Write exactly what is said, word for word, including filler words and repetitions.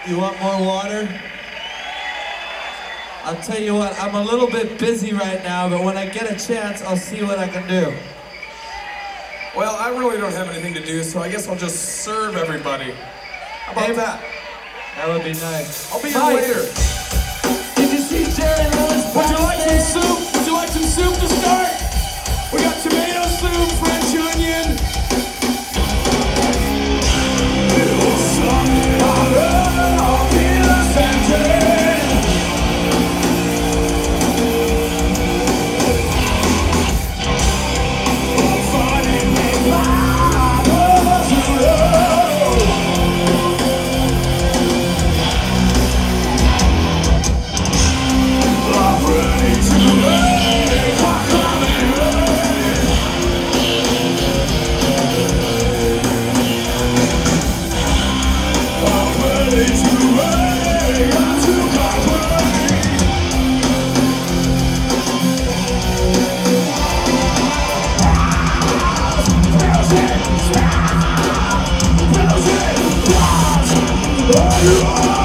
You want more water? I'll tell you what, I'm a little bit busy right now, but when I get a chance, I'll see what I can do. Well, I really don't have anything to do, so I guess I'll just serve everybody. How about Hey, that? That would be nice. I'll be here Mike, later. did you see Jerry Lewis? Would you like some soup? Would you like some soup to start? We got tomato soup, French onion. You are